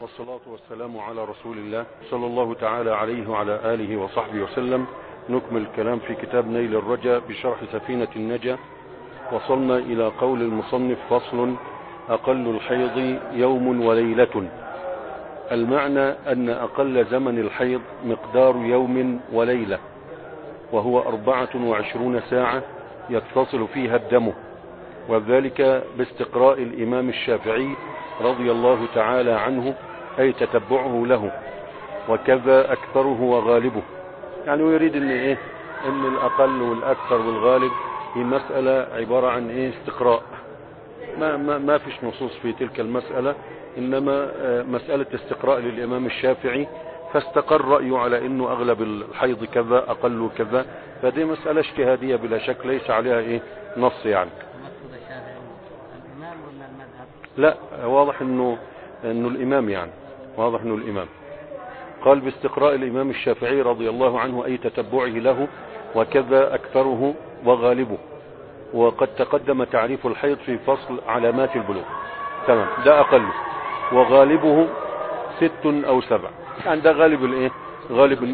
والصلاة والسلام على رسول الله صلى الله تعالى عليه وعلى آله وصحبه وسلم. نكمل الكلام في كتاب نيل الرجا بشرح سفينة النجا. وصلنا إلى قول المصنف: فصل: أقل الحيض يوم وليلة. المعنى أن أقل زمن الحيض مقدار يوم وليلة، وهو 24 ساعة يتصل فيها الدم، وذلك باستقراء الإمام الشافعي رضي الله تعالى عنه، أي تتبعه له، وكذا أكثره وغالبه. يعني يريد ان الأقل والأكثر والغالب هي مسألة عبارة عن استقراء، ما فيش نصوص في تلك المسألة، إنما مسألة استقراء للإمام الشافعي، فاستقر رأيه على انه اغلب الحيض كذا اقل كذا، فدي مسألة اجتهادية بلا شك، ليس عليها نص يعني. الإمام ولا المذهب؟ لا، واضح انه الامام، يعني واضح انه الامام. قال: باستقراء الامام الشافعي رضي الله عنه، اي تتبعه له، وكذا اكثره وغالبه. وقد تقدم تعريف الحيض في فصل علامات البلوغ. تمام، ده اقله، وغالبه 6 أو 7. يعني ده غالب غالب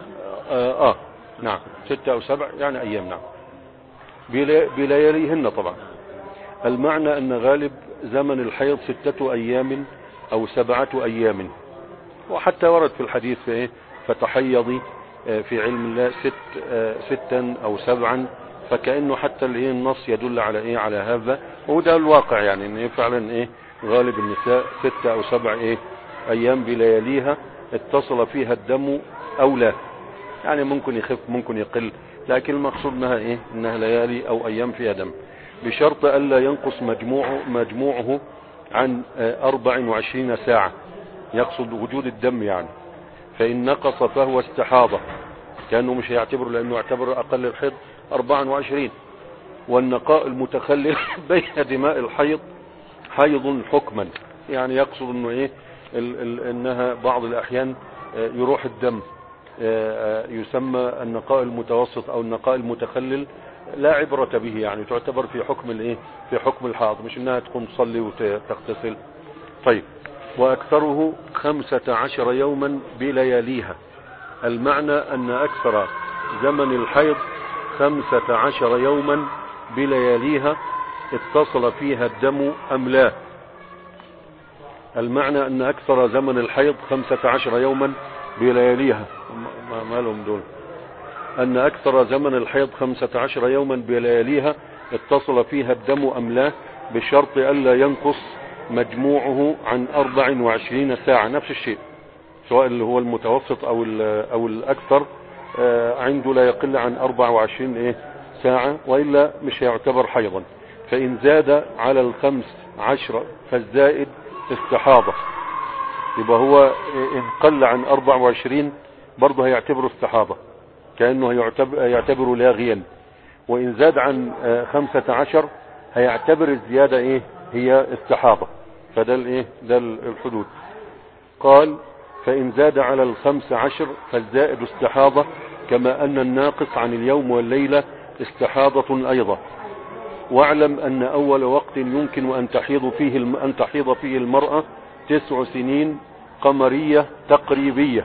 نعم 6 أو 7 يعني ايام، نعم، بلياليهن طبعا. المعنى ان غالب زمن الحيض 6 أيام او 7 أيام. وحتى ورد في الحديث فتحيضي في علم الله 6 أو 7، فكأنه حتى النص يدل على على هذا، وده الواقع، يعني ان فعلا غالب النساء 6 أو 7 ايام بلياليها اتصل فيها الدم او لا، يعني ممكن يخف ممكن يقل، لكن المقصود انها ليالي او ايام فيها دم، بشرط الا ينقص مجموعه عن 24 ساعة، يقصد وجود الدم يعني. فإن نقص فهو استحاضة، كأنه مش هيعتبر، لأنه يعتبر أقل الحيض 24. والنقاء المتخلل بين دماء الحيض حيض حكما، يعني يقصد انه انها بعض الأحيان يروح الدم، يسمى النقاء المتوسط أو النقاء المتخلل، لا عبرة به، يعني تعتبر في حكم في حكم الحائض، مش انها تقوم تصلي وتغتسل. طيب، واكثره 15 يوما بلياليها. المعنى ان اكثر زمن الحيض 15 يوما بلياليها اتصل فيها الدم ام لا. المعنى ان اكثر زمن الحيض 15 يوما بلياليها، ما لهم دول، ان اكثر زمن الحيض 15 يوما بلياليها اتصل فيها الدم ام لا، بشرط الا ينقص مجموعه عن 24 ساعة. نفس الشيء، سواء اللي هو المتوسط او الاكثر، عنده لا يقل عن 24 ساعة، وإلا مش هيعتبر حيضا. فإن زاد على 15 فالزائد استحاضة، يبقى هو إن قل عن 24 برضه هيعتبره استحاضة، كأنه يعتبر لاغيا. وإن زاد عن 15 هيعتبر الزيادة هي استحاضة. فده ده الحدود. قال: فإن زاد على 15 فالزائد استحاضة، كما أن الناقص عن اليوم والليلة استحاضة أيضا. واعلم أن أول وقت يمكن أن تحيض فيه المرأة 9 سنين قمرية تقريبية،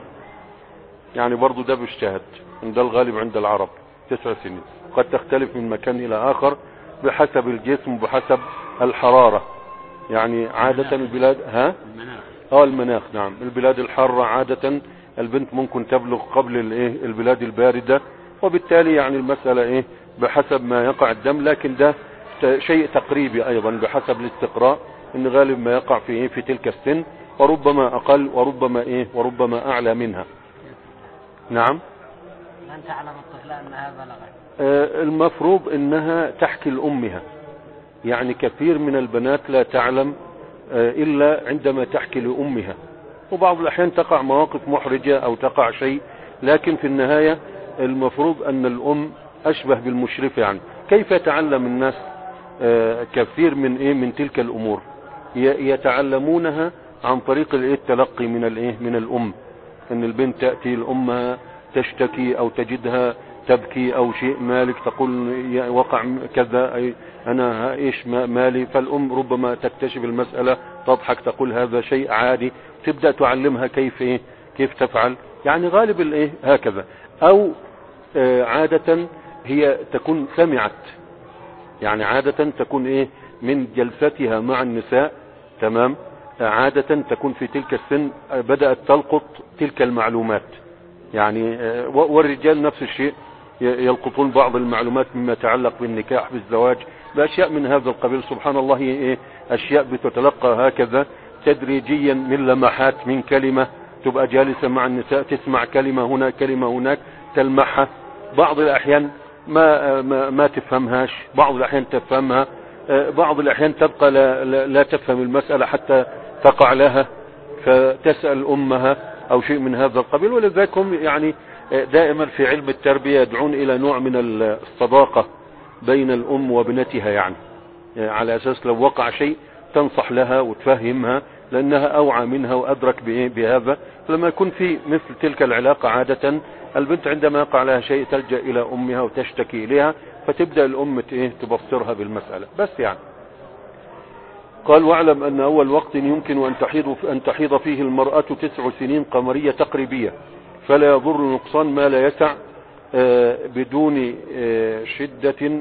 يعني برضو ده باجتهاد، ده الغالب عند العرب 9 سنين، قد تختلف من مكان إلى آخر بحسب الجسم وبحسب الحرارة. يعني عادة البلاد المناخ، نعم، البلاد الحارة عادة البنت ممكن تبلغ قبل البلاد الباردة، وبالتالي يعني المسألة بحسب ما يقع الدم، لكن ده شيء تقريبي ايضا بحسب الاستقراء، ان غالب ما يقع في تلك السن، وربما اقل وربما اعلى منها. نعم. من تعلم الطفلة انها بلغت؟ المفروض انها تحكي لامها، يعني كثير من البنات لا تعلم الا عندما تحكي لامها، وبعض الاحيان تقع مواقف محرجة او تقع شيء، لكن في النهاية المفروض ان الام اشبه بالمشرفة. يعني كيف يتعلم الناس كثير من تلك الامور؟ يتعلمونها عن طريق التلقي من الام، ان البنت تأتي لامها تشتكي او تجدها تبكي او شيء مالك، تقول وقع كذا، اي انا ايش مالي، فالام ربما تكتشف المسألة، تضحك، تقول هذا شيء عادي، تبدأ تعلمها كيف ايه كيف تفعل، يعني غالب الايه هكذا. او عادة هي تكون سمعت، يعني عادة تكون ايه من جلستها مع النساء، تمام، عادة تكون في تلك السن بدأت تلقط تلك المعلومات، يعني والرجال نفس الشيء يلقطون بعض المعلومات مما يتعلق بالنكاح بالزواج بأشياء من هذا القبيل. سبحان الله، ايه أشياء بتتلقى هكذا تدريجيا من لمحات، من كلمة تبقى جالسة مع النساء تسمع كلمة هنا كلمة هناك تلمحها، بعض الأحيان ما تفهمهاش، بعض الأحيان تفهمها، بعض الأحيان تبقى لا تفهم المسألة حتى تقع لها فتسأل أمها أو شيء من هذا القبيل. ولذلك هم يعني دائما في علم التربية يدعون إلى نوع من الصداقة بين الأم وابنتها، يعني على أساس لو وقع شيء تنصح لها وتفهمها لأنها أوعى منها وأدرك بهذا. فلما يكون في مثل تلك العلاقة عادة البنت عندما يقع لها شيء تلجأ إلى أمها وتشتكي إليها، فتبدأ الأم تبصرها بالمسألة بس يعني. قال واعلم أن أول وقت يمكن أن تحيض فيه المرأة 9 سنين قمرية تقريبية، فلا يضر نقصان ما لا يسع بدون شدة،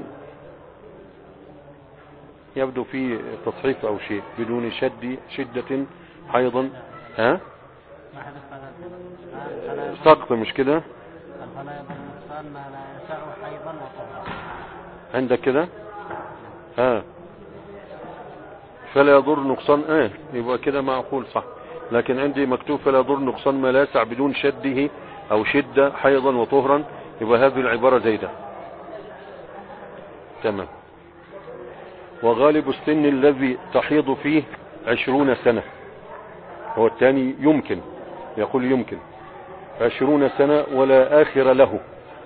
يبدو في تصحيف أو شيء، بدون شدة حيضا سقط، مش كده؟ فلا يضر نقصان ما لا يسع حيضا وطهرا عندك كده؟ فلا يضر نقصان، يبقى كده معقول صح، لكن عندي مكتوب فلا يضر نقصان ما لا يسع بدون شده او شدة حيضا وطهرا، يبقى هذه العبارة زيدة. تمام. وغالب السن الذي تحيض فيه 20 سنة، هو الثاني يمكن، يقول يمكن 20 سنة ولا آخر له،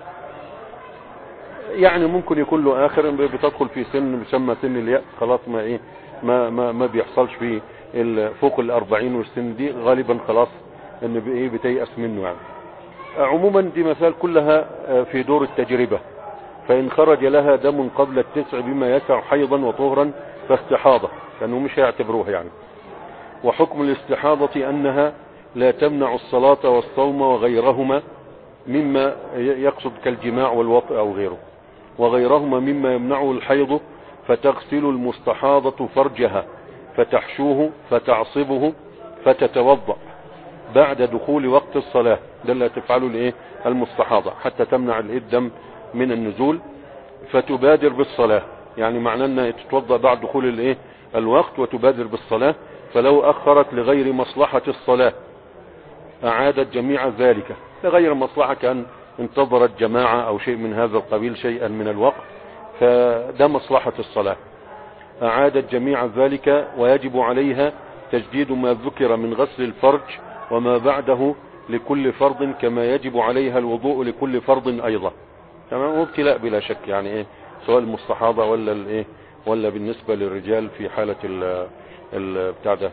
يعني ممكن يكون له آخر، بتدخل في سن يسمى سن اليأس، خلاص ما بيحصلش في فوق 40، والسن دي غالبا خلاص ان بتيأس منه يعني. عموما دي مثال كلها في دور التجربة، فإن خرج لها دم قبل 9 بما يسع حيضا وطهرا فاستحاضة، لأنه مش هيعتبروها يعني. وحكم الاستحاضة أنها لا تمنع الصلاة والصوم وغيرهما مما يقصد كالجماع والوطء أو غيره، وغيرهما مما يمنعه الحيض، فتغسل المستحاضة فرجها فتحشوه فتعصبه فتتوضأ بعد دخول وقت الصلاة، ده اللي تفعله المستحاضة حتى تمنع الدم من النزول، فتبادر بالصلاة، يعني معناه انها تتوضأ بعد دخول الوقت وتبادر بالصلاة. فلو أخرت لغير مصلحة الصلاة أعادت جميع ذلك، لغير مصلحة كان انتظرت جماعة أو شيء من هذا القبيل شيئا من الوقت، فده مصلحة الصلاة، أعادت جميع ذلك. ويجب عليها تجديد ما ذكر من غسل الفرج وما بعده لكل فرض، كما يجب عليها الوضوء لكل فرض أيضا. تمام. وابتلاء بلا شك يعني سواء المستحاضة ولا بالنسبة للرجال في حالة بتاع ده.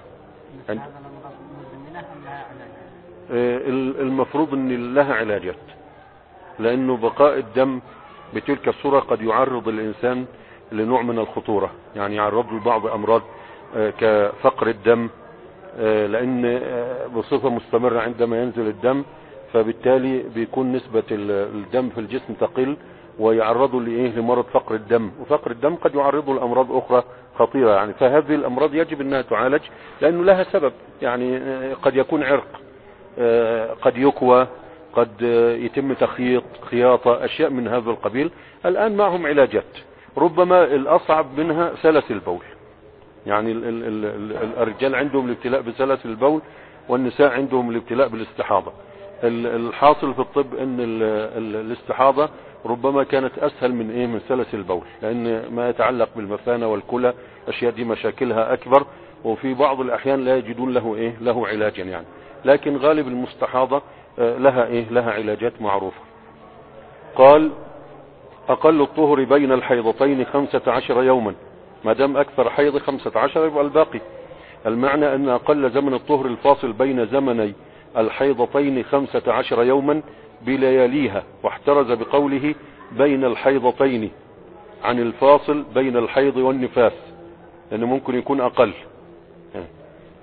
المفروض ان لها علاجات، لانه بقاء الدم بتلك الصورة قد يعرض الانسان لنوع من الخطورة، يعني يعرض لبعض امراض كفقر الدم، لان بصفة مستمرة عندما ينزل الدم فبالتالي بيكون نسبة الدم في الجسم تقل ويعرضوا لمرض فقر الدم، وفقر الدم قد يعرضوا لأمراض أخرى خطيرة يعني. فهذه الأمراض يجب أنها تعالج لأنه لها سبب، يعني قد يكون عرق، قد يكوى، قد يتم تخييط، خياطة، أشياء من هذا القبيل. الآن معهم علاجات، ربما الأصعب منها سلس البول، يعني الرجال عندهم الابتلاء بسلس البول والنساء عندهم الابتلاء بالاستحاضة. الحاصل في الطب ان الاستحاضة ربما كانت اسهل من سلس البول، لان ما يتعلق بالمثانة والكلى اشياء دي مشاكلها اكبر، وفي بعض الاحيان لا يجدون له علاجا يعني. لكن غالب المستحاضة لها علاجات معروفة. قال اقل الطهر بين الحيضتين 15 يوما، ما دام اكثر حيض 15 يبقى الباقي. المعنى ان اقل زمن الطهر الفاصل بين زمني الحيضتين 15 يوما بلياليها، واحترز بقوله بين الحيضتين عن الفاصل بين الحيض والنفاس، لأنه ممكن يكون أقل.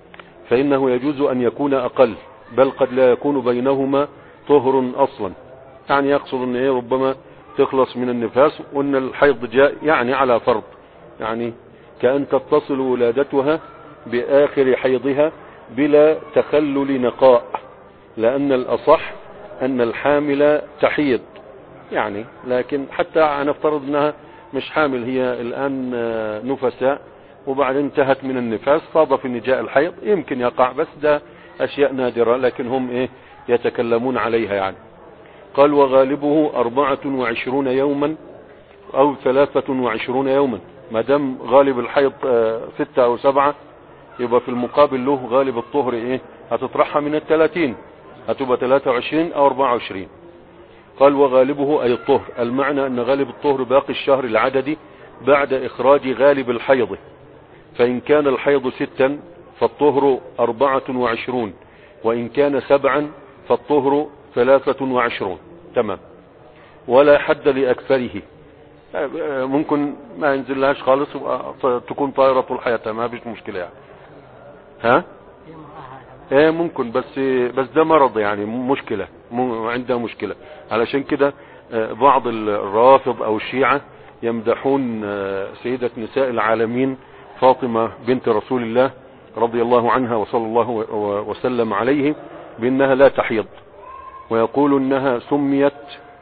فإنه يجوز أن يكون أقل، بل قد لا يكون بينهما طهر أصلا. يعني يقصد أن ربما تخلص من النفاس، وأن الحيض جاء يعني على فرض، يعني كأن تتصل ولادتها بآخر حيضها بلا تخلل نقاء، لأن الأصح أن الحامل تحيض يعني. لكن حتى نفترض أنها مش حامل، هي الآن نفساء وبعدين انتهت من النفاس، صادف ان جاء الحيض، يمكن يقع، بس ده أشياء نادرة، لكن هم يتكلمون عليها يعني. قال وغالبه 24 يوما أو 23 يوما. ما دام غالب الحيض 6 أو 7، يبقى في المقابل له غالب الطهر هتطرحها من 30، هتبقى 23 أو 24. قال وغالبه أي الطهر، المعنى أن غالب الطهر باقي الشهر العددي بعد إخراج غالب الحيض. فإن كان الحيض 6 فالطهر 24، وإن كان 7 فالطهر 23. تمام. ولا حد لأكثره، ممكن ما ينزل لهاش خالص تكون طائرة طول حياتها، ما بيش مشكلة يعني. ها ممكن، بس ده مرض يعني، مشكلة عندها مشكلة. علشان كده بعض الرافض او الشيعة يمدحون سيدة نساء العالمين فاطمة بنت رسول الله رضي الله عنها وصلى الله وسلم عليه بانها لا تحيض، ويقول انها سميت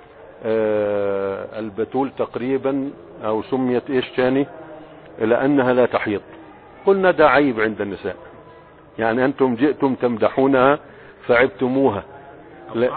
البتول تقريبا، او سميت ايش تاني، لانها لا تحيض. قلنا ده عيب عند النساء، يعني انتم جئتم تمدحونها فعبتموها. لا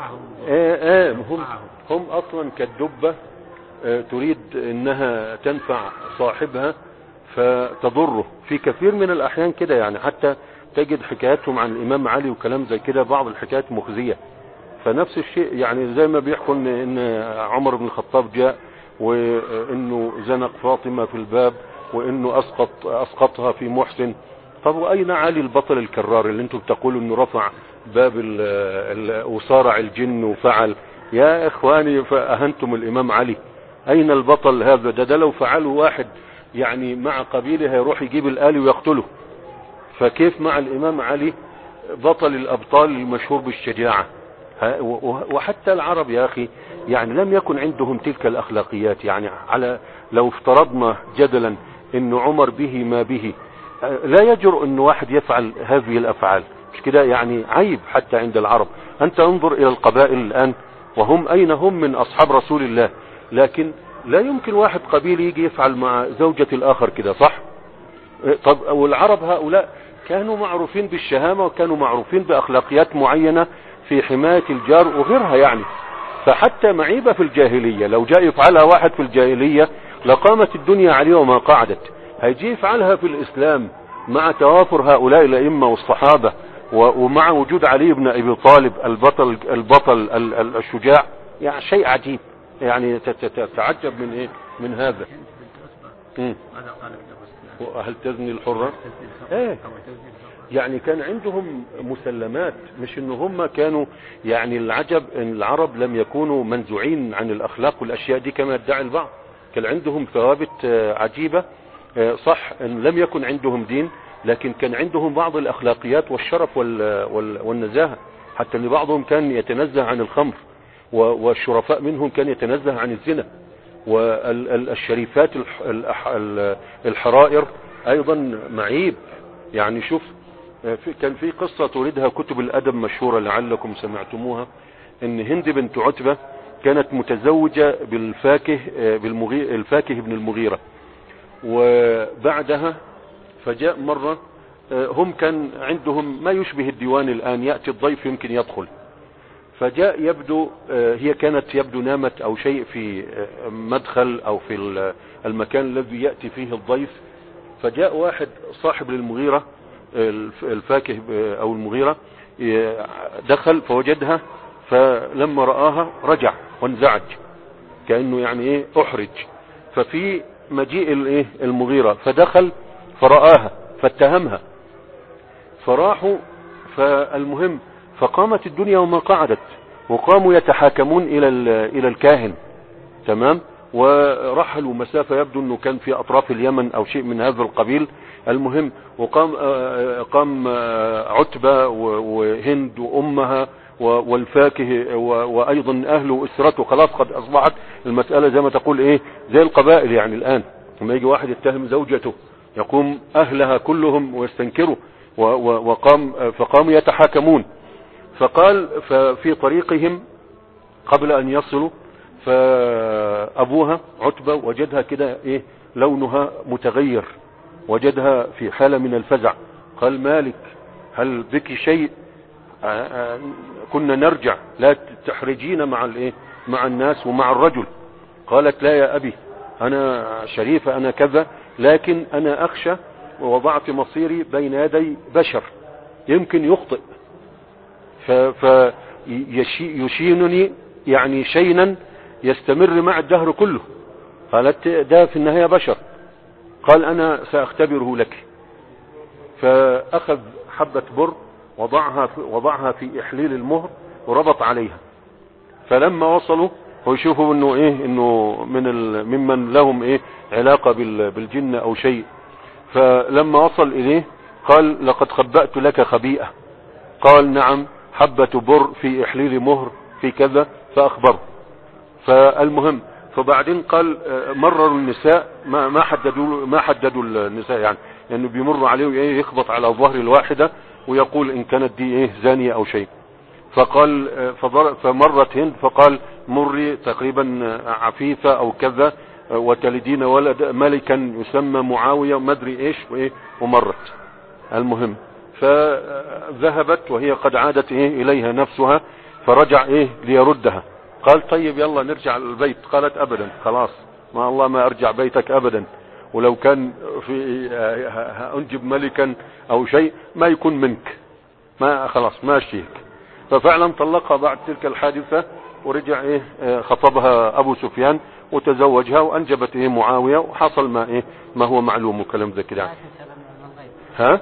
هم اصلا كالدبة تريد انها تنفع صاحبها فتضره في كثير من الاحيان كده يعني. حتى تجد حكاياتهم عن الامام علي وكلام زي كده، بعض الحكايات مخزية. فنفس الشيء يعني زي ما بيحكوا ان عمر بن الخطاب جاء وانه زنق فاطمة في الباب، وانه اسقطها في محسن. طب واين علي البطل الكرار اللي انتم بتقولوا انه رفع باب وصارع الجن وفعل؟ يا اخواني فاهنتم الامام علي. اين البطل هذا؟ ده لو فعله واحد يعني مع قبيله هيروح يجيب الآلي ويقتله، فكيف مع الامام علي بطل الابطال المشهور بالشجاعة؟ وحتى العرب يا اخي يعني لم يكن عندهم تلك الاخلاقيات. يعني على لو افترضنا جدلا ان عمر به ما به، لا يجرؤ ان واحد يفعل هذه الافعال، مش كده يعني؟ عيب حتى عند العرب. انت انظر الى القبائل الان، وهم اين هم من اصحاب رسول الله، لكن لا يمكن واحد قبيل يجي يفعل مع زوجة الاخر كده، صح؟ طب والعرب هؤلاء كانوا معروفين بالشهامة، وكانوا معروفين باخلاقيات معينة في حماية الجار وغيرها يعني. فحتى معيبة في الجاهلية لو جاء يفعلها واحد في الجاهلية لقامت الدنيا عليه وما قعدت. هيجي يفعلها في الاسلام مع توافر هؤلاء الائمة والصحابة، ومع وجود علي بن ابي طالب البطل الشجاع، يعني شيء عجيب يعني. تتعجب من ايه من هذا. هل تزني الحرة؟ يعني كان عندهم مسلمات، مش ان هم كانوا يعني. العجب ان العرب لم يكونوا منزوعين عن الاخلاق والاشياء دي كما يدعي البعض. كان عندهم ثوابت عجيبة، صح ان لم يكن عندهم دين، لكن كان عندهم بعض الاخلاقيات والشرف والنزاهة. حتى ان بعضهم كان يتنزه عن الخمر، والشرفاء منهم كان يتنزه عن الزنا، والشريفات الحرائر ايضا معيب يعني. شوف كان في قصة توردها كتب الادب مشهورة لعلكم سمعتموها، ان هند بنت عتبة كانت متزوجة الفاكه بن المغيرة، وبعدها فجاء مرة هم كان عندهم ما يشبه الديوان الآن، يأتي الضيف يمكن يدخل، فجاء يبدو هي كانت يبدو نامت أو شيء في مدخل أو في المكان الذي يأتي فيه الضيف. فجاء واحد صاحب للمغيرة الفاكه أو المغيرة، دخل فوجدها، فلما رآها رجع وانزعج كأنه يعني احرج. ففي مجيء المغيرة فدخل فرآها فاتهمها، فراحوا. فالمهم فقامت الدنيا وما قعدت، وقاموا يتحاكمون الى الكاهن، تمام. ورحلوا مسافة يبدو أنه كان في أطراف اليمن أو شيء من هذا القبيل. المهم قام عتبة وهند وأمها والفاكه وأيضا أهله وأسرته، خلاص قد أصبحت المسألة زي ما تقول إيه زي القبائل يعني الآن، لما يجي واحد يتهم زوجته يقوم أهلها كلهم ويستنكروا فقاموا يتحاكمون. فقال ففي طريقهم قبل أن يصلوا فأبوها عتبة وجدها كده إيه لونها متغير، وجدها في حالة من الفزع. قال مالك هل بك شيء؟ كنا نرجع لا تحرجين مع الناس ومع الرجل. قالت لا يا أبي أنا شريفة أنا كذا، لكن أنا أخشى ووضعت مصيري بين يدي بشر يمكن يخطئ فيشينني يعني شينا يستمر مع الدهر كله. قالت ده في النهاية بشر. قال أنا سأختبره لك. فأخذ حبة بر وضعها في إحليل المهر وربط عليها. فلما وصلوا ويشوفوا انه ايه انه ممن لهم ايه علاقة بالجن او شيء، فلما وصل اليه قال لقد خبأت لك خبيئة. قال نعم حبة بر في إحليل مهر في كذا، فأخبره. فالمهم فبعدين قال مرروا النساء ما حددوا النساء يعني لانه بيمر عليه ايه يخبط على ظهر الواحدة ويقول ان كانت دي ايه زانية او شيء. فقال فمرت هند فقال مري تقريبا عفيفة او كذا وتلدين ولد ملكا يسمى معاوية وما ادري ايش وايه ومرت. المهم فذهبت وهي قد عادت ايه اليها نفسها، فرجع ايه ليردها. قال طيب يلا نرجع البيت. قالت ابدا خلاص ما الله ما ارجع بيتك ابدا، ولو كان في انجب ملكا او شيء ما يكون منك، ما خلاص ما اشيك. ففعلا طلقها بعد تلك الحادثة ورجع ايه خطبها ابو سفيان وتزوجها وانجبت ايه معاوية وحصل ما هو معلوم وكلام ذا كده. ها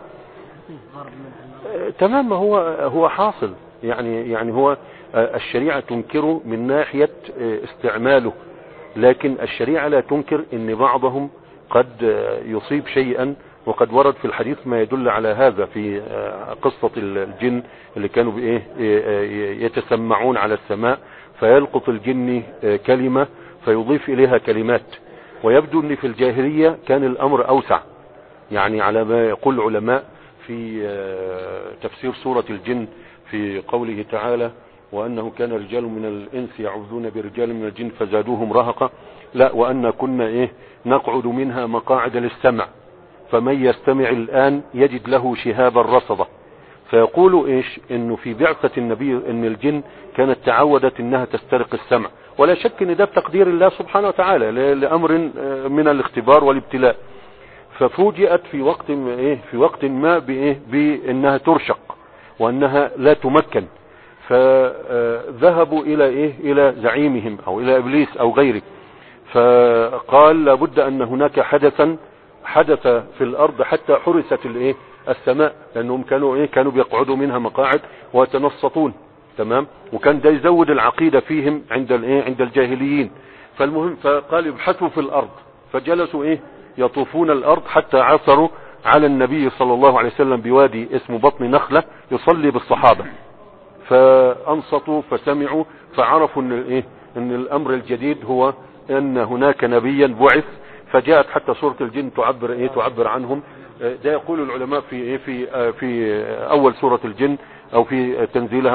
تمام هو حاصل يعني هو الشريعة تنكره من ناحية استعماله، لكن الشريعة لا تنكر ان بعضهم قد يصيب شيئا، وقد ورد في الحديث ما يدل على هذا في قصة الجن اللي كانوا يتسمعون على السماء فيلقط الجن كلمة فيضيف إليها كلمات. ويبدو ان في الجاهلية كان الأمر أوسع، يعني على ما يقول علماء في تفسير سورة الجن في قوله تعالى وأنه كان رجال من الإنس يعوذون برجال من الجن فزادوهم رهقا. لا وأن كنا نقعد منها مقاعد للسمع فمن يستمع الآن يجد له شهابا رصدا. فيقولوا انه في بعثة النبي ان الجن كانت تعودت انها تسترق السمع، ولا شك ان ده بتقدير الله سبحانه وتعالى لأمر من الاختبار والابتلاء. ففوجئت في وقت ما بانها ترشق وانها لا تمكن، فذهبوا الى زعيمهم او الى ابليس او غيره، فقال لابد ان هناك حدث في الارض حتى حرست السماء، لانهم كانوا بيقعدوا منها مقاعد ويتنصتون. تمام. وكان ده يزود العقيدة فيهم عند الجاهليين. فالمهم فقال يبحثوا في الارض، فجلسوا يطوفون الارض حتى عثروا على النبي صلى الله عليه وسلم بوادي اسمه بطن نخلة يصلي بالصحابة، فانصتوا فسمعوا فعرفوا ان الامر الجديد هو ان هناك نبيا بعث. فجاءت حتى سورة الجن تعبر عنهم. ده يقول العلماء في اول سورة الجن او في تنزيلها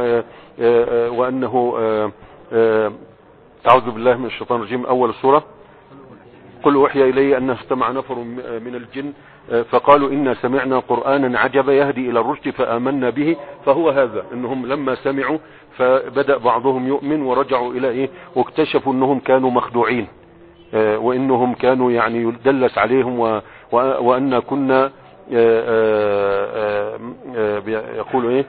وانه اعوذ بالله من الشيطان الرجيم اول السورة قل وحي الي انه استمع نفر من الجن فقالوا إنا سمعنا قرآنا عجبا يهدي إلى الرشد فآمنا به. فهو هذا انهم لما سمعوا فبدأ بعضهم يؤمن ورجعوا الى واكتشفوا انهم كانوا مخدوعين، وانهم كانوا يدلس عليهم وان كنا يقول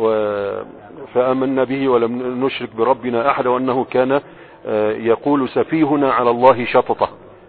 فآمنا به ولم نشرك بربنا احد وانه كان يقول سفيهنا على الله شططه.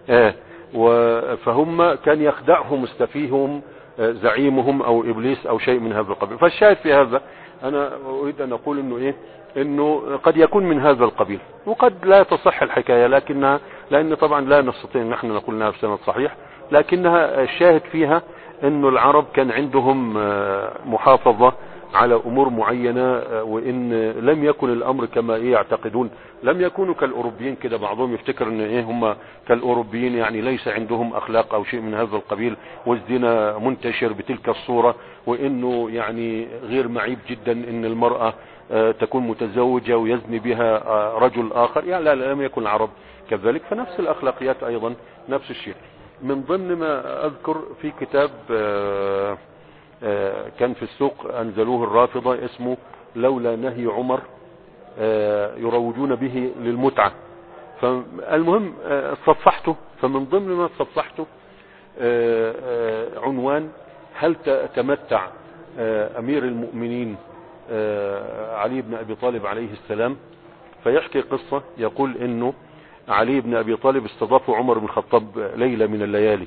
فهم كان يخدعهم مستفيهم زعيمهم او ابليس او شيء من هذا القبيل. فالشاهد في هذا انا اريد ان اقول انه ايه، انه قد يكون من هذا القبيل وقد لا تصح الحكاية، لكنها لان طبعا لا نستطيع ان احنا نقول انها بسند صحيح، لكنها الشاهد فيها انه العرب كان عندهم محافظة على امور معينة، وان لم يكن الامر كما ايه يعتقدون، لم يكونوا كالاوروبيين كده. بعضهم يفتكر ان ايه هم كالاوروبيين يعني ليس عندهم اخلاق او شيء من هذا القبيل، والزنا منتشر بتلك الصورة، وانه يعني غير معيب جدا ان المرأة تكون متزوجة ويزني بها رجل اخر. يعني لا لم يكن العرب كذلك، فنفس الاخلاقيات ايضا نفس الشيء. من ضمن ما اذكر في كتاب كان في السوق انزلوه الرافضة اسمه لولا نهي عمر يروجون به للمتعة. فالمهم صفحته، فمن ضمن ما صفحته عنوان هل تمتع امير المؤمنين علي بن ابي طالب عليه السلام. فيحكي قصة، يقول انه علي بن ابي طالب استضاف عمر بن الخطاب ليلة من الليالي،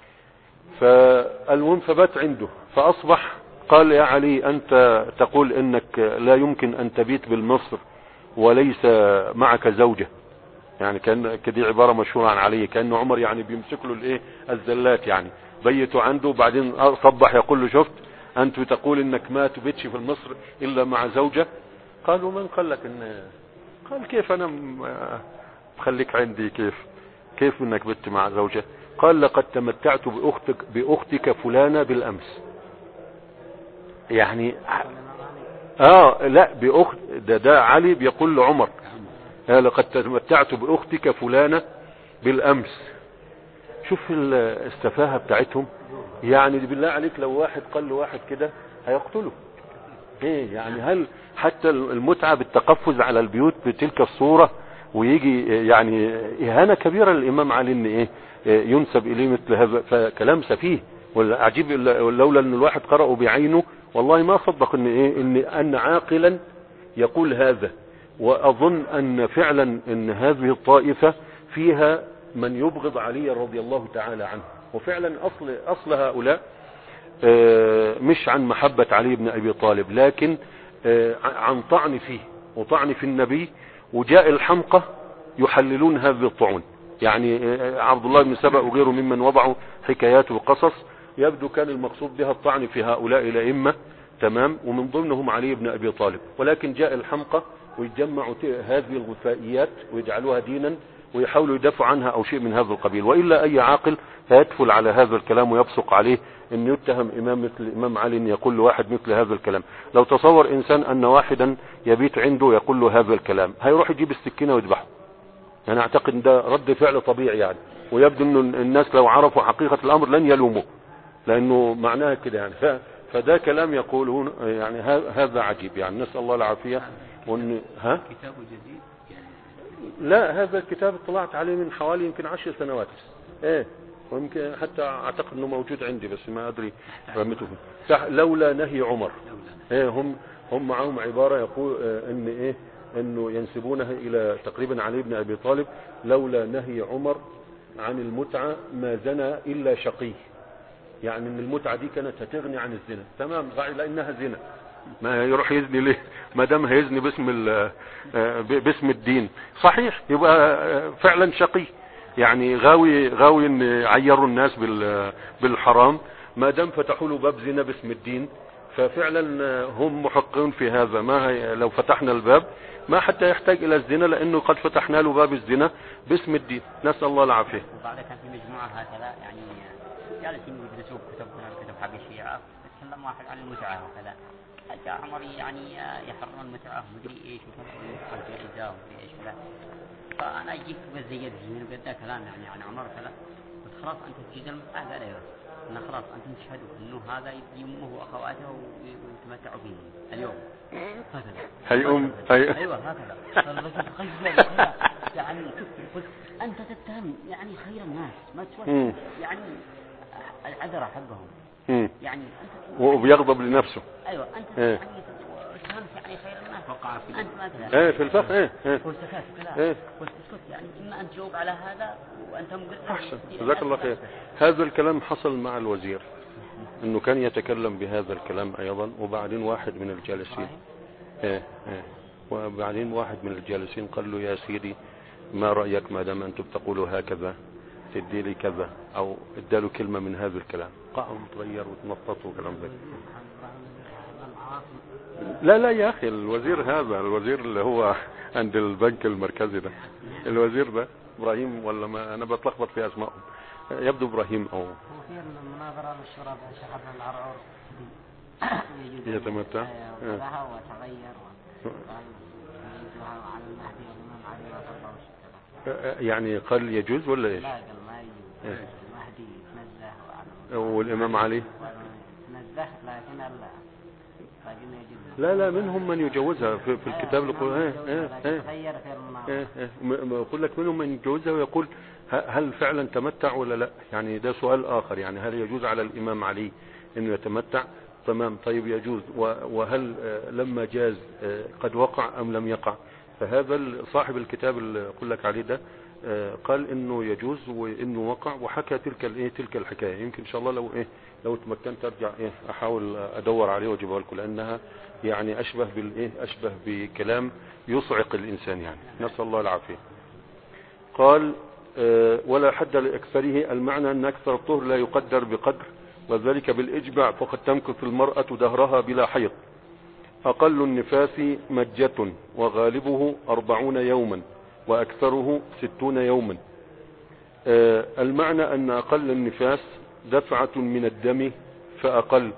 فالمهم فبات عنده، فاصبح قال يا علي انت تقول انك لا يمكن ان تبيت بالمصر وليس معك زوجة. يعني كان كدي عبارة مشهورة عن علي، كأن عمر يعني بيمسك له الايه الزلات، يعني بيته عنده وبعدين صبح يقول له شفت انت تقول انك ما تبيتش في مصر الا مع زوجة. قالوا من قال لك ان، قال كيف انا خليك عندي، كيف انك بت مع زوجة؟ قال لقد تمتعت باختك فلانة بالامس. يعني لا باخت ده علي بيقول لعمر لقد تمتعت باختك فلانة بالامس. شوف السفاهة بتاعتهم. يعني بالله عليك لو واحد قال له واحد كده هيقتله. ايه يعني هل حتى المتعة بالتقفز على البيوت بتلك الصورة، ويجي يعني اهانة كبيرة للامام علي ان ايه ينسب اليه مثل هذا، فكلام سفيه. والعجيب لولا ان الواحد قرأه بعينه والله ما صدق ان ايه ان عاقلا يقول هذا. واظن ان فعلا ان هذه الطائفة فيها من يبغض علي رضي الله تعالى عنه، وفعلا اصل هؤلاء مش عن محبة علي بن ابي طالب، لكن عن طعن فيه وطعن في النبي. وجاء الحمقى يحللون هذه الطعون، يعني عبد الله بن سبأ وغيره ممن وضعوا حكايات وقصص يبدو كان المقصود بها الطعن في هؤلاء الأئمة، تمام، ومن ضمنهم علي بن ابي طالب. ولكن جاء الحمقى ويجمعوا هذه الغثائيات ويجعلوها دينا ويحاولوا يدافعوا عنها او شيء من هذا القبيل. والا اي عاقل هيدفل على هذا الكلام ويبصق عليه ان يتهم امام مثل الامام علي ان يقول له واحد مثل هذا الكلام. لو تصور انسان ان واحدا يبيت عنده يقول له هذا الكلام هيروح يجيب السكينة ويذبحه. انا اعتقد ان ده رد فعل طبيعي يعني، ويبدو ان الناس لو عرفوا حقيقة الامر لن يلوموا، لانه معناها كده يعني. فده كلام يقولون يعني هذا عجيب يعني، نسأل الله العافية. وان كتاب جديد يعني؟ لا هذا الكتاب اطلعت عليه من حوالي يمكن 10 سنوات، ويمكن حتى اعتقد انه موجود عندي بس ما ادري رميته فيه. لولا نهي عمر. هم معهم عبارة يقول ان انه ينسبونها الى تقريبا علي بن ابي طالب، لولا نهي عمر عن المتعة ما زنى الا شقي. يعني ان المتعة دي كانت هتغني عن الزنا، تمام، لانها زنا، ما يروح يزني ليه ما دام هيزني باسم الدين، صحيح يبقى فعلا شقي، يعني غاوي ان يعيروا الناس بالحرام، ما دام فتحوا له باب زنا باسم الدين. ففعلا هم محققون في هذا. ما لو فتحنا الباب ما حتى يحتاج الى الزنا، لانه قد فتحنا له باب الزنا باسم الدين، نسأل الله العافية. وبعد كان في مجموعة هكذا يعني جالسين يدرسوا كتب حق الشيعة، تكلم واحد عن المتعة وكذا، جاء عمر يعني يحرم المتعة مدري ايش وكذا في الإجابة ومدري ايش وكذا. فأنا جيت وزيد زين وقد كلام يعني عن عمر كذا، قلت خلاص أنت تجيز المتعة. قال ايوه، أن خلاص أنتم تشهدوا إنه هذا يمه وأخواته ويتمتعوا به اليوم هكذا. أيوة هكذا. يعني قلت أنت تتهم يعني خير الناس ما تسوي يعني العذرة حقهم يعني أنت وبيغضب لنفسه. أيوة أنت يعني تتهم يعني خير الناس وقع في أنت مثلا في الفخ قلت سكت كلام قلت اسكت يعني إما أن تجاوب على هذا وأنت مقر. أحسن، جزاك الله خير. هذا الكلام حصل مع الوزير انه كان يتكلم بهذا الكلام ايضا. وبعدين واحد من الجالسين وبعدين واحد من الجالسين قال له: يا سيدي ما رأيك ما دام انتم تقولوا هكذا تدي لي كذا، او اداله كلمة من هذا الكلام، قاموا تغير وتنططوا وكلام ذلك. لا لا يا اخي، الوزير هذا، الوزير اللي هو عند البنك المركزي ده، الوزير ده ابراهيم ولا ما، انا بتلخبط في اسمائهم، يبدو ابراهيم. او هو في المناظرة للشورى بشيخ عبد العرعور يتمتع وذهب وتغير وقال يجوزها على المهدي والإمام علي وترضى. يعني قال يجوز ولا ايش؟ لا قال ما يجوز. المهدي يتنزه والامام علي يتنزه، لكن لا منهم من يجوزها في الكتاب يقول تغير في المناظرة. يقول لك منهم من يجوزها ويقول هل فعلا تمتع ولا لا. يعني ده سؤال اخر، يعني هل يجوز على الامام علي انه يتمتع؟ تمام، طيب يجوز، وهل لما جاز قد وقع ام لم يقع؟ فهذا صاحب الكتاب اللي اقول لك عليه ده قال انه يجوز وانه وقع، وحكى تلك الحكايه. يمكن ان شاء الله لو تمكنت ارجع احاول ادور عليه واجيبها لكم، لانها يعني اشبه اشبه بكلام يصعق الانسان، يعني نسال الله العافيه. قال ولا حد لاكثره، المعنى ان اكثر الطهر لا يقدر بقدر، وذلك بالاجماع، فقد تمكث المراه دهرها بلا حيض. اقل النفاس مجة، وغالبه 40 يوما، واكثره 60 يوما. المعنى ان اقل النفاس دفعة من الدم فاقل،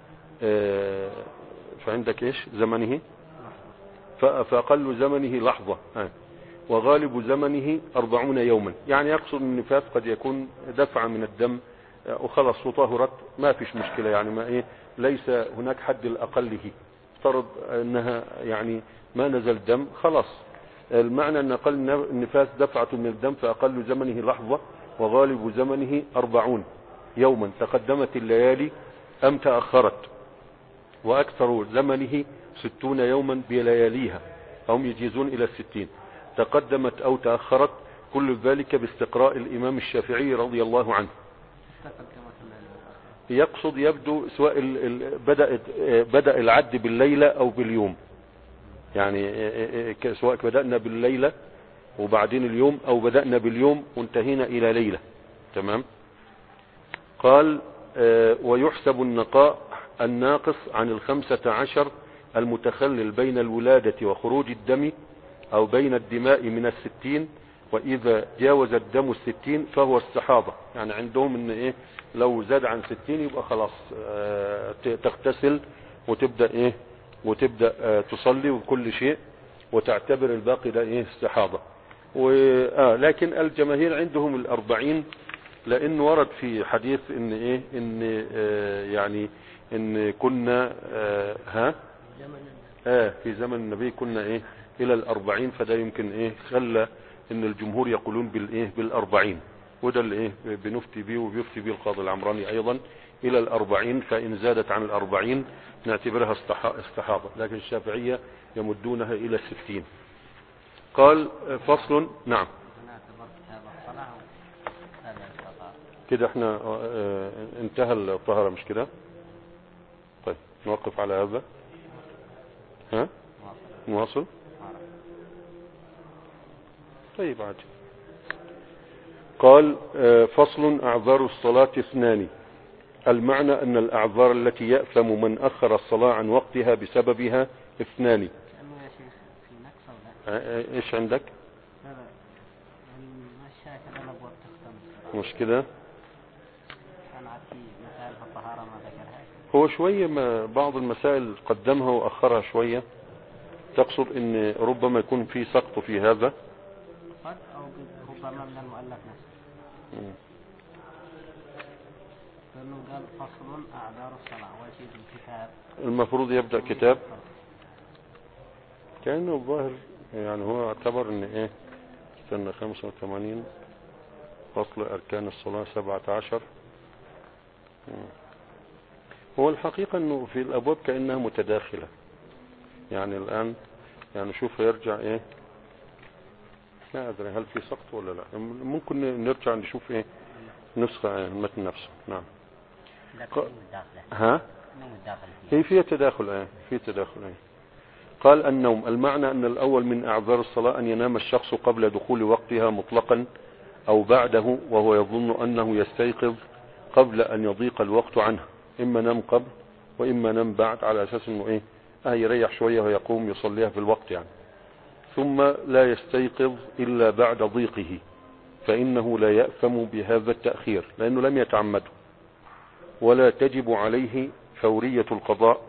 فعندك ايش زمنه، فاقل زمنه لحظة، وغالب زمنه 40 يوما. يعني يقصد النفاس قد يكون دفعة من الدم وخلص وطهرت، ما فيش مشكلة، يعني ما ليس هناك حد الاقله، افترض انها يعني ما نزل دم خلاص. المعنى ان اقل النفاس دفعة من الدم فاقل زمنه لحظة، وغالب زمنه 40 يوما، تقدمت الليالي ام تأخرت، واكثر زمنه 60 يوما بلياليها، هم يجيزون الى 60، تقدمت او تأخرت، كل ذلك باستقراء الامام الشافعي رضي الله عنه. يقصد يبدو سواء بدأ العد بالليلة او باليوم، يعني سواء بدأنا بالليلة وبعدين اليوم، او بدأنا باليوم وانتهينا الى ليلة. تمام. قال ويحسب النقاء الناقص عن 15 المتخلل بين الولادة وخروج الدم، او بين الدماء من 60، واذا جاوز الدم 60 فهو استحاضة. يعني عندهم ان لو زاد عن 60 يبقى خلاص تغتسل وتبدأ تصلي وكل شيء، وتعتبر الباقي ده استحاضة. لكن الجماهير عندهم 40، لان ورد في حديث ان يعني ان كنا في زمن النبي كنا الى 40، فده يمكن خلى ان الجمهور يقولون 40، وده اللي بنفتي به وبيفتي به القاضي العمراني ايضا الى 40، فان زادت عن 40 نعتبرها استحاضة، لكن الشافعية يمدونها الى 60. قال فصل. نعم كده احنا انتهى الطهارة مش كده؟ طيب نوقف على هذا. نواصل. طيب عادي. قال فصل. اعذار الصلاة 2. المعنى ان الاعذار التي يأثم من اخر الصلاة عن وقتها بسببها 2. ايش عندك؟ مش كده؟ هو شوية ما بعض المسائل قدمها واخرها شوية، تقصد ان ربما يكون في سقط في هذا، قد او ربما من المؤلف نفسه. لانه قال فصل اعذار الصلاة، ويجيب الكتاب المفروض يبدأ كتاب كأنه الظاهر، يعني هو اعتبر ان استنى 85 فصل اركان الصلاة 17. هو الحقيقة انه في الابواب كأنها متداخلة، يعني الان يعني شوف يرجع لا ادري هل في سقط ولا لا، ممكن نرجع نشوف نسخة المتن نفسه. نعم. ها هي فيها تداخل في تداخل قال النوم المعنى أن الأول من أعذار الصلاة أن ينام الشخص قبل دخول وقتها مطلقا أو بعده وهو يظن أنه يستيقظ قبل أن يضيق الوقت عنه، إما نام قبل وإما نام بعد، على أساس أنه يريح شوية ويقوم يصليها في الوقت يعني. ثم لا يستيقظ إلا بعد ضيقه، فإنه لا يأثم بهذا التأخير لأنه لم يتعمده، ولا تجب عليه فورية القضاء،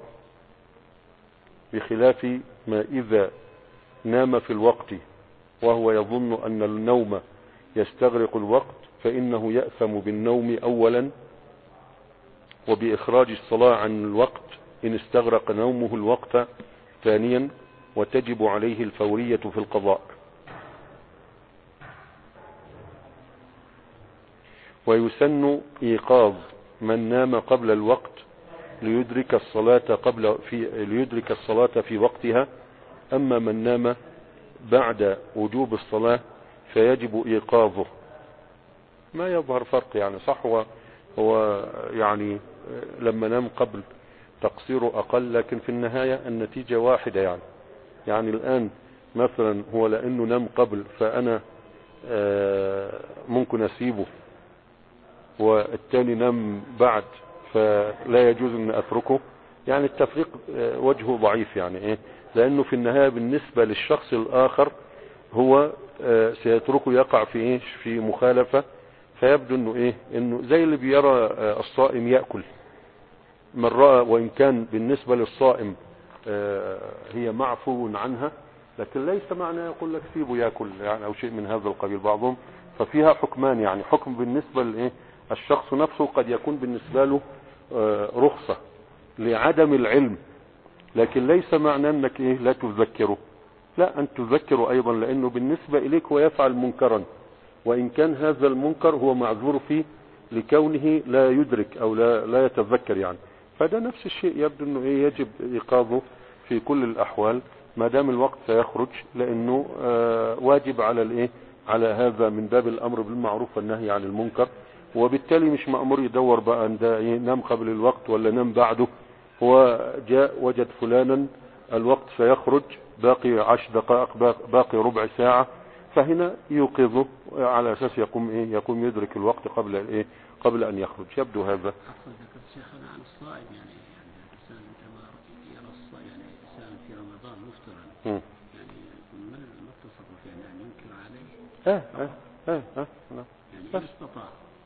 بخلاف ما إذا نام في الوقت وهو يظن أن النوم يستغرق الوقت، فإنه يأثم بالنوم أولا وبإخراج الصلاة عن الوقت إن استغرق نومه الوقت ثانيا، وتجب عليه الفورية في القضاء. ويسن إيقاظ من نام قبل الوقت ليدرك الصلاة في وقتها، أما من نام بعد وجوب الصلاة فيجب إيقاظه. ما يظهر فرق يعني، صح هو يعني لما نام قبل تقصيره أقل، لكن في النهاية النتيجة واحدة يعني الآن مثلا هو لأنه نام قبل فأنا ممكن أسيبه، والتاني نام بعد فلا يجوز أن أتركه، يعني التفريق وجهه ضعيف يعني لأنه في النهاية بالنسبة للشخص الآخر هو سيتركه يقع في في مخالفة، فيبدو انه زي اللي بيرى الصائم يأكل من رأى، وإن كان بالنسبة للصائم هي معفو عنها، لكن ليس معنى يقول لك سيبه يأكل يعني أو شيء من هذا القبيل بعضهم. ففيها حكمان يعني، حكم بالنسبة الشخص نفسه قد يكون بالنسبة له رخصة لعدم العلم، لكن ليس معنى أنك لا تذكره، لا أن تذكره أيضا، لأنه بالنسبة إليك هو يفعل منكرا، وإن كان هذا المنكر هو معذور فيه لكونه لا يدرك أو لا يتذكر يعني. فده نفس الشيء، يبدو أنه يجب إيقاظه في كل الأحوال ما دام الوقت سيخرج، لأنه واجب على هذا من باب الأمر بالمعروف والنهي عن المنكر، وبالتالي مش مأمور يدور بقى أن ده نام قبل الوقت ولا نام بعده. هو جاء وجد فلانا الوقت سيخرج، باقي 10 دقائق، باقي ربع ساعة، فهنا يوقظه على أساس يقوم يدرك الوقت قبل أن يخرج. يبدو هذا. عفوا ذكرت شيخنا عن الصائم يعني الإنسان عندما يرى الصائم يعني الإنسان في رمضان مفطرا يعني ما التصرف يعني أن ينكر عليه؟ يعني إن استطاع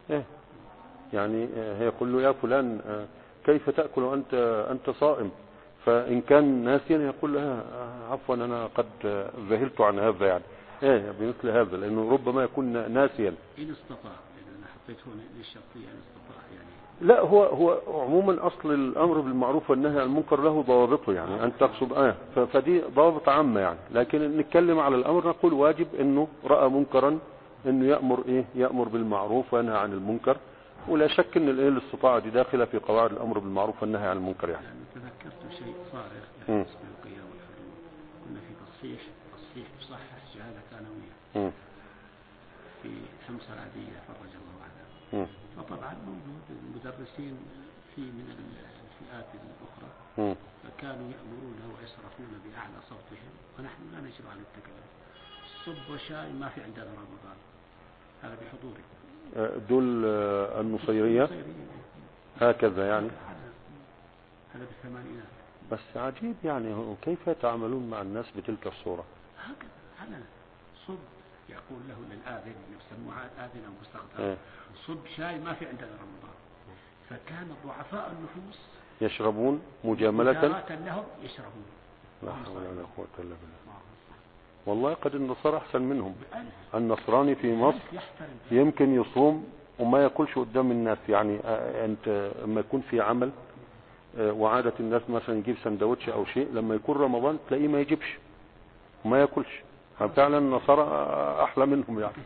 يعني هيقول له يا فلان كيف تأكل وأنت صائم؟ فإن كان ناسيا يقول له عفوا أنا قد ذهلت عن هذا يعني بمثل هذا، لأنه ربما يكون ناسيا. إن استطاع، إذا أنا حطيت هنا للشرطية إن استطاع يعني. لا هو عموما أصل الأمر بالمعروف والنهي عن المنكر له ضوابطه يعني، أن تقصد فدي ضوابط عامة يعني، لكن نتكلم على الأمر نقول واجب إنه رأى منكرا إنه يأمر بالمعروف وينهى عن المنكر، ولا شك إن الاستطاعة دي داخلة في قواعد الأمر بالمعروف والنهي عن المنكر يعني. تذكرت شيء صارخ يعني اسمه القيام والحلول، كنا في تصحيح يصحح شهادة ثانوية في شمس العادية فرج الله عنها، فطبعا موجود المدرسين في من الفئات الأخرى فكانوا يأمرونه ويصرخون بأعلى صوتهم، ونحن لا نجرؤ على التكلم. صب وشاي ما في عندنا رمضان، هذا بحضوري. دول النصيرية هكذا يعني، هذا بالثمانينات. بس عجيب يعني كيف يتعاملون مع الناس بتلك الصورة؟ هكذا على صب يقول له للآذن يسموه آذن أو مستغفر، صب شاي ما في عندنا رمضان. فكان ضعفاء النفوس يشربون مجاملة لهم يشربون. لا حول ولا قوة إلا بالله. والله قد النصارى أحسن منهم. النصراني في مصر يمكن يصوم وما يأكلش قدام الناس يعني، أنت لما يكون في عمل وعادة الناس مثلا يجيب سندوتش أو شيء، لما يكون رمضان تلاقيه ما يجيبش وما يأكلش. فعلا النصارى أحلى منهم يعني.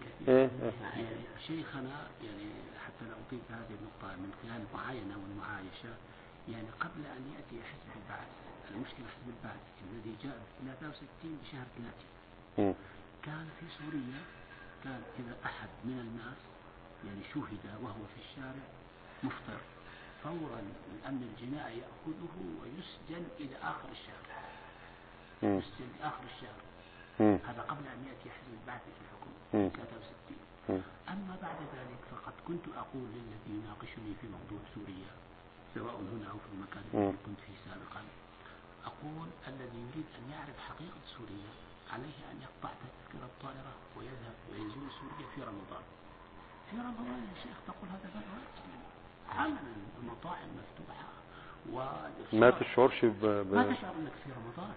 شيخنا يعني حتى لو أطيب هذه النقطة من خلال المعاينة والمعايشة، يعني قبل أن يأتي حزب البعث، المشكلة حزب البعث الذي جاء في 63 بشهر 3 كان في سوريا، كان إذا أحد من الناس يعني شوهد وهو في الشارع مفطر فورا من أمن الجناية يأخذه ويسجن إلى آخر الشهر. يسجن آخر الشهر. هذا قبل أن يأتي حزب البعث في الحكم 63. أما بعد ذلك فقد كنت أقول للذي يناقشني في موضوع سوريا سواء هنا أو في المكان الذي كنت فيه سابقا، أقول الذي يريد أن يعرف حقيقة سوريا عليه أن يقطع تذكرة الطائرة ويذهب ويزور سوريا في رمضان. في رمضان يا شيخ تقول هذا واجب، عمل المطاعم مفتوحة ما تشعرش ما تشعر أنك في رمضان.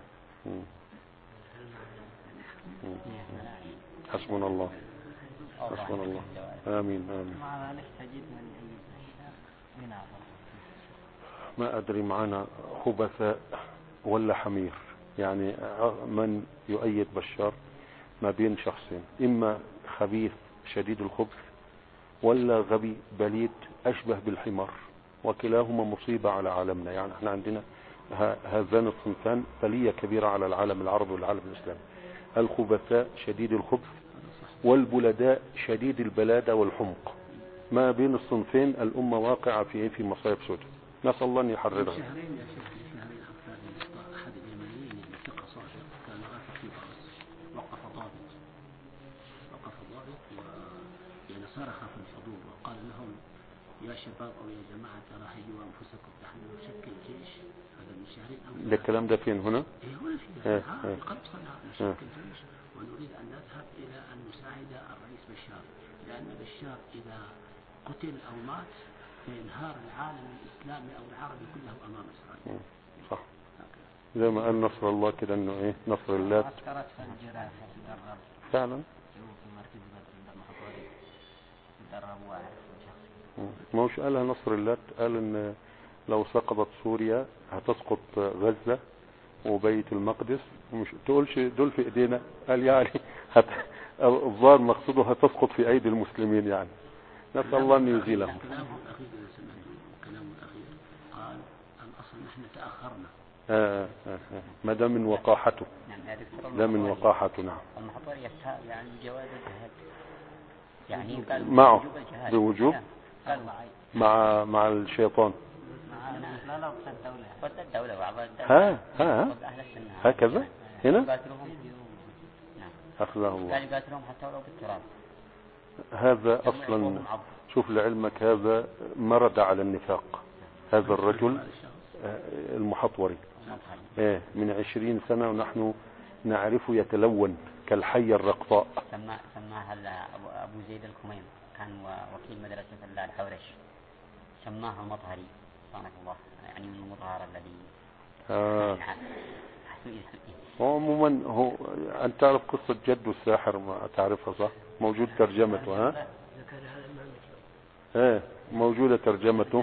حسبنا الله حسبنا الله. آمين آمين. مع ذلك تجد من أي ما أدري معنا خبثاء ولا حمير، يعني من يؤيد بشار ما بين شخصين، إما خبيث شديد الخبث ولا غبي بليد أشبه بالحمار، وكلاهما مصيبة على عالمنا. يعني احنا عندنا هذان الصنفان بلية كبيرة على العالم العربي والعالم الإسلامي، الخبثاء شديد الخبث والبلداء شديد البلادة والحمق. ما بين الصنفين الأمة واقعة في مصايب سوداء، نسأل الله أن يحررها. شهرين يا شيخ، شهرين أكثر، أحد اليمنيين اللي ثقة صادق كان رافع في بارس، وقف ضابط يعني صرخ في الحضور وقال لهم يا شباب أو يا جماعة راهيوا أنفسكم، نحن نشكل جيش. هذا من شهرين أو ده الكلام ده فين هنا؟ هنا في قلب صنعاء. نشكل جيش ونريد أن نذهب إلى أن نساعد الرئيس بشار، لأن بشار إذا قتل أو مات فينهار العالم الإسلامي أو العربي كله أمام إسرائيل. صح، زي ما قال نصر الله كده إنه إيه نصر الله عسكرت فجرات تدرب فعلا. في مركز بدر عندما حضرت تدربوا على شخص. ما هوش قالها نصر الله، قال إن لو سقطت سوريا هتسقط غزة وبيت المقدس، مش تقولش دول في ايدينا، قال يعني الظاهر مقصوده هتسقط في ايدي المسلمين، يعني نسأل الله ان يزيلهم. كلامه الأخير قال الأصل نحن تأخرنا. ما ده من وقاحته، ده من وقاحته. نعم. المحضر يستهل يعني جواز الجهاد، يعني قال معه بوجوب مع الشيطان. لا ضد الدولة. ضد الدولة وعض الدولة. ضد أهل السنة. هكذا هنا. يقاتلهم. نعم. أخذه الله. قال يقاتلهم حتى ولو بالتراب. هذا أصلا شوف لعلمك هذا مرد على النفاق. هذا الرجل المحطوري من 20 سنة ونحن نعرفه يتلون كالحية الرقطاء. سماها أبو زيد الكميم، كان وكيل مدرسة الحورش، سماها المطهري سبحانك الله، يعني من المظهر الذي عموما هو أنت تعرف قصة جد الساحر، ما تعرفها صح؟ موجود ترجمته. موجودة ترجمته.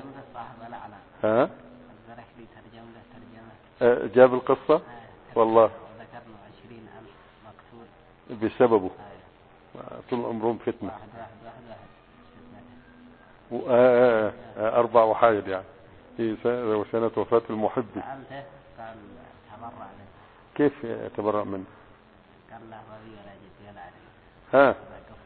جاب القصة والله. ذكرنا 20,000 مقتول بسببه. طول عمرهم فتنة. 4 وحايد يعني في سنة وفاة المحب. قال تبرع منه. كيف يتبرع منه؟ قال له ولا جد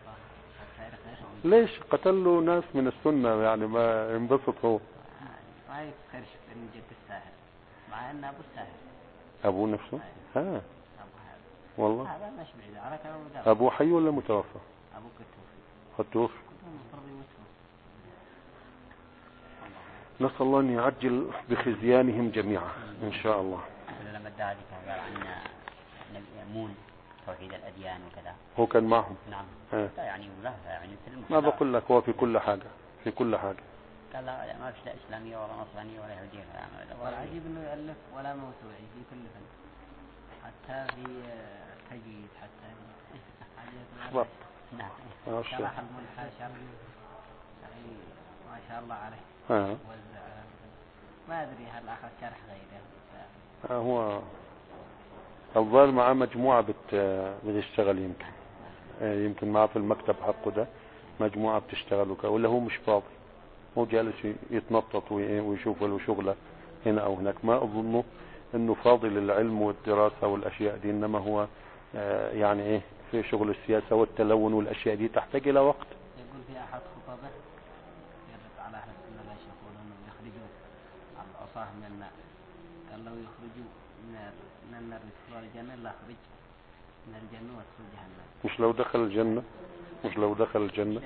ليش قتل له ناس من السنة، يعني ما ينبسط هو. ما يفكرش في جد الساحر، مع ان ابو الساحر ابوه نفسه. والله هذا مش بعيد على كلام. ابوه حي ولا متوفى؟ ابوه قد توفي. نسأل الله أن يعجل بخزيانهم جميعا إن شاء الله. لما ادعى ذلك قال عنا يأمون توحيد الأديان وكذا. هو كان معهم. نعم. يعني لا يعني ما بقول لك هو في كل حاجة، في كل حاجة. قال لا ما فيش لا إسلامية ولا نصرانية ولا يهودية. والعجيب إنه يألف ولا موسوعي في كل فن، حتى في تجويد، حتى في بط. نعم. شرح الملحة شرح يعني ما شاء الله عليه. ما أدري هل أخذ شرح غيره. هو الظاهر معاه مجموعة بتشتغل، يمكن معاه في المكتب حقه ده مجموعة بتشتغل ولا هو مش فاضي، هو جالس يتنطط ويشوف له شغلة هنا أو هناك. ما أظنه أنه فاضي للعلم والدراسة والأشياء دي، إنما هو يعني في شغل السياسة والتلون والأشياء دي تحتاج إلى وقت. يقول في أحد خطبه يرد على أهل السنة لا يشوفون أنهم يخرجون الله من النار قال لو يخرجوا من النار يدخلوا الجنة لا يخرج من الجنة ويدخل جهنم. مش لو دخل الجنة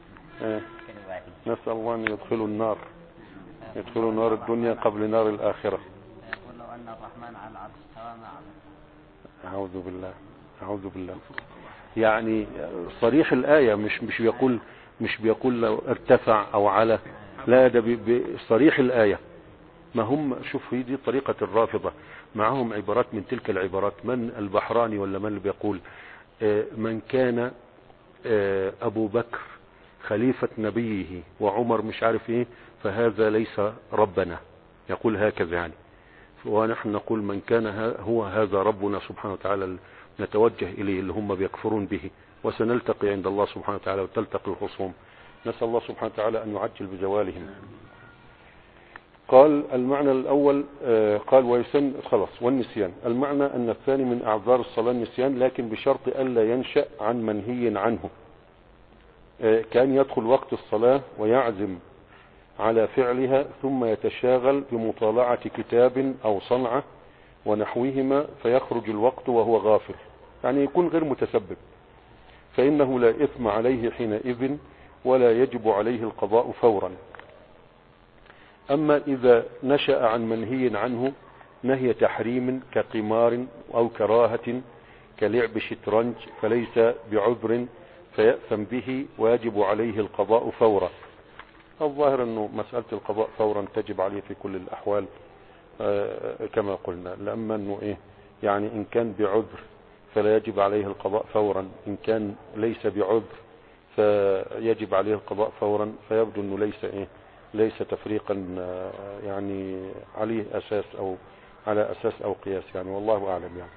نسأل الله أن يدخلوا النار، يدخلوا نار الدنيا قبل نار الآخرة. يقول لو أن الرحمن على العرش استوى ما عبد. أعوذ بالله. يعني صريح الآية مش بيقول لو ارتفع أو على، لا ده بصريح الآية. ما هم شوف هي دي طريقة الرافضة، معهم عبارات من تلك العبارات. من البحراني ولا من اللي بيقول من كان أبو بكر خليفة نبيه وعمر مش عارف ايه فهذا ليس ربنا، يقول هكذا يعني. ونحن نقول من كان هو هذا ربنا سبحانه وتعالى نتوجه إليه، اللي هم بيكفرون به، وسنلتقي عند الله سبحانه وتعالى وتلتقي الخصوم. نسأل الله سبحانه وتعالى أن يعجل بزوالهم. قال المعنى الأول قال ويسن خلاص والنسيان. المعنى أن الثاني من أعذار الصلاة النسيان، لكن بشرط ألا ينشأ عن منهي عنه، كان يدخل وقت الصلاة ويعزم على فعلها ثم يتشاغل بمطالعة كتاب أو صنعة ونحوهما فيخرج الوقت وهو غافل، يعني يكون غير متسبب، فإنه لا إثم عليه حينئذ ولا يجب عليه القضاء فورا. أما إذا نشأ عن منهي عنه نهي تحريم كقمار أو كراهة كلعب شطرنج فليس بعذر فيأثم به ويجب عليه القضاء فورا. الظاهر أنه مسألة القضاء فورا تجب عليه في كل الأحوال كما قلنا، لأما أنه إيه يعني إن كان بعذر فلا يجب عليه القضاء فورا، إن كان ليس بعذر فيجب عليه القضاء فورا، فيبدو أنه ليس تفريقا يعني عليه أساس أو على أساس أو قياس يعني، والله أعلم يعني.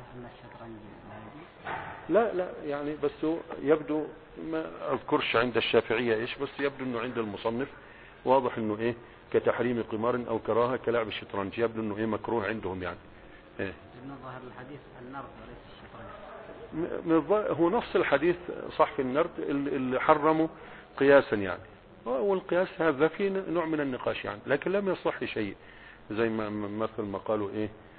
لا يعني بس يبدو ما أذكرش عند الشافعية بس يبدو أنه عند المصنف واضح أنه كتحريم قمار أو كراهة كلعب الشطرنج، يبدو أنه مكروه عندهم يعني. من ظاهر الحديث النرد وليس الشطرنج. هو نص الحديث صح في النرد اللي حرموا قياسا يعني، والقياس هذا فيه نوع من النقاش يعني، لكن لم يصح شيء زي ما مثل ما قالوا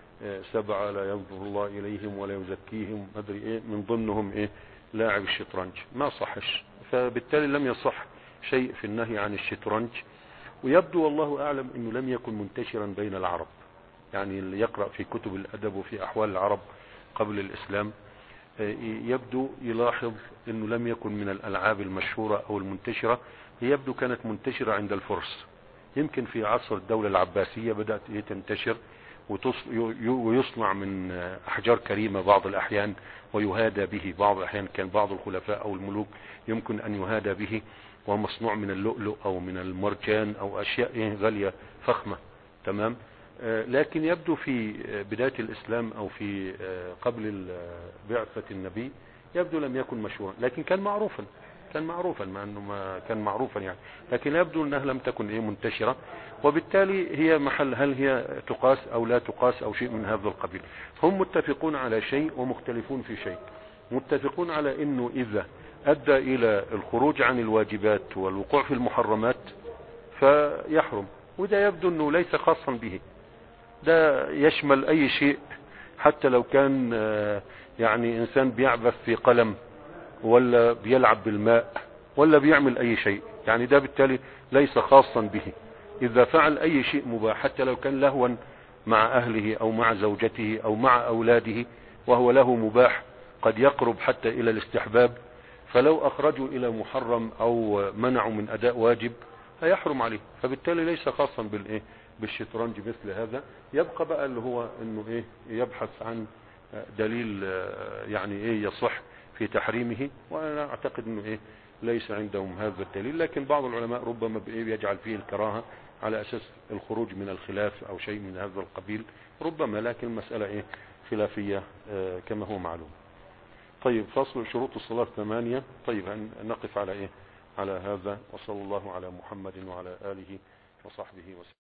7 لا ينظر الله إليهم ولا يزكيهم أدري من ضمنهم لاعب الشطرنج، ما صحش، فبالتالي لم يصح شيء في النهي عن الشطرنج. ويبدو والله أعلم أنه لم يكن منتشرا بين العرب، يعني اللي يقرأ في كتب الأدب وفي أحوال العرب قبل الإسلام يبدو يلاحظ أنه لم يكن من الألعاب المشهورة أو المنتشرة، يبدو كانت منتشرة عند الفرس، يمكن في عصر الدولة العباسية بدأت تنتشر ويصنع من أحجار كريمة بعض الأحيان ويهادى به، بعض الأحيان كان بعض الخلفاء أو الملوك يمكن أن يهادى به، ومصنوع من اللؤلؤ أو من المرجان أو أشياء غالية فخمة تمام. لكن يبدو في بداية الإسلام أو في قبل بعثة النبي يبدو لم يكن مشهورا، لكن كان معروفا مع أنه ما كان معروفا يعني، لكن يبدو أنها لم تكن منتشرة، وبالتالي هي محل هل هي تقاس أو لا تقاس أو شيء من هذا القبيل. هم متفقون على شيء ومختلفون في شيء. متفقون على أنه إذا أدى إلى الخروج عن الواجبات والوقوع في المحرمات فيحرم، وده يبدو أنه ليس خاصا به، ده يشمل أي شيء، حتى لو كان يعني إنسان بيعبث في قلم ولا بيلعب بالماء ولا بيعمل أي شيء، يعني ده بالتالي ليس خاصا به. إذا فعل أي شيء مباح حتى لو كان لهوا مع أهله أو مع زوجته أو مع أولاده وهو له مباح قد يقرب حتى إلى الاستحباب، فلو أخرجوا إلى محرم أو منعوا من أداء واجب هيحرم عليه، فبالتالي ليس خاصا بالشطرنج مثل هذا. يبقى بقى اللي هو انه يبحث عن دليل يعني يصح في تحريمه، وانا اعتقد انه ليس عندهم هذا الدليل، لكن بعض العلماء ربما يجعل فيه الكراهة على اساس الخروج من الخلاف او شيء من هذا القبيل ربما، لكن المسألة خلافية كما هو معلوم. طيب فصل شروط الصلاة 8. طيب نقف على على هذا، وصلى الله على محمد وعلى آله وصحبه وسلم.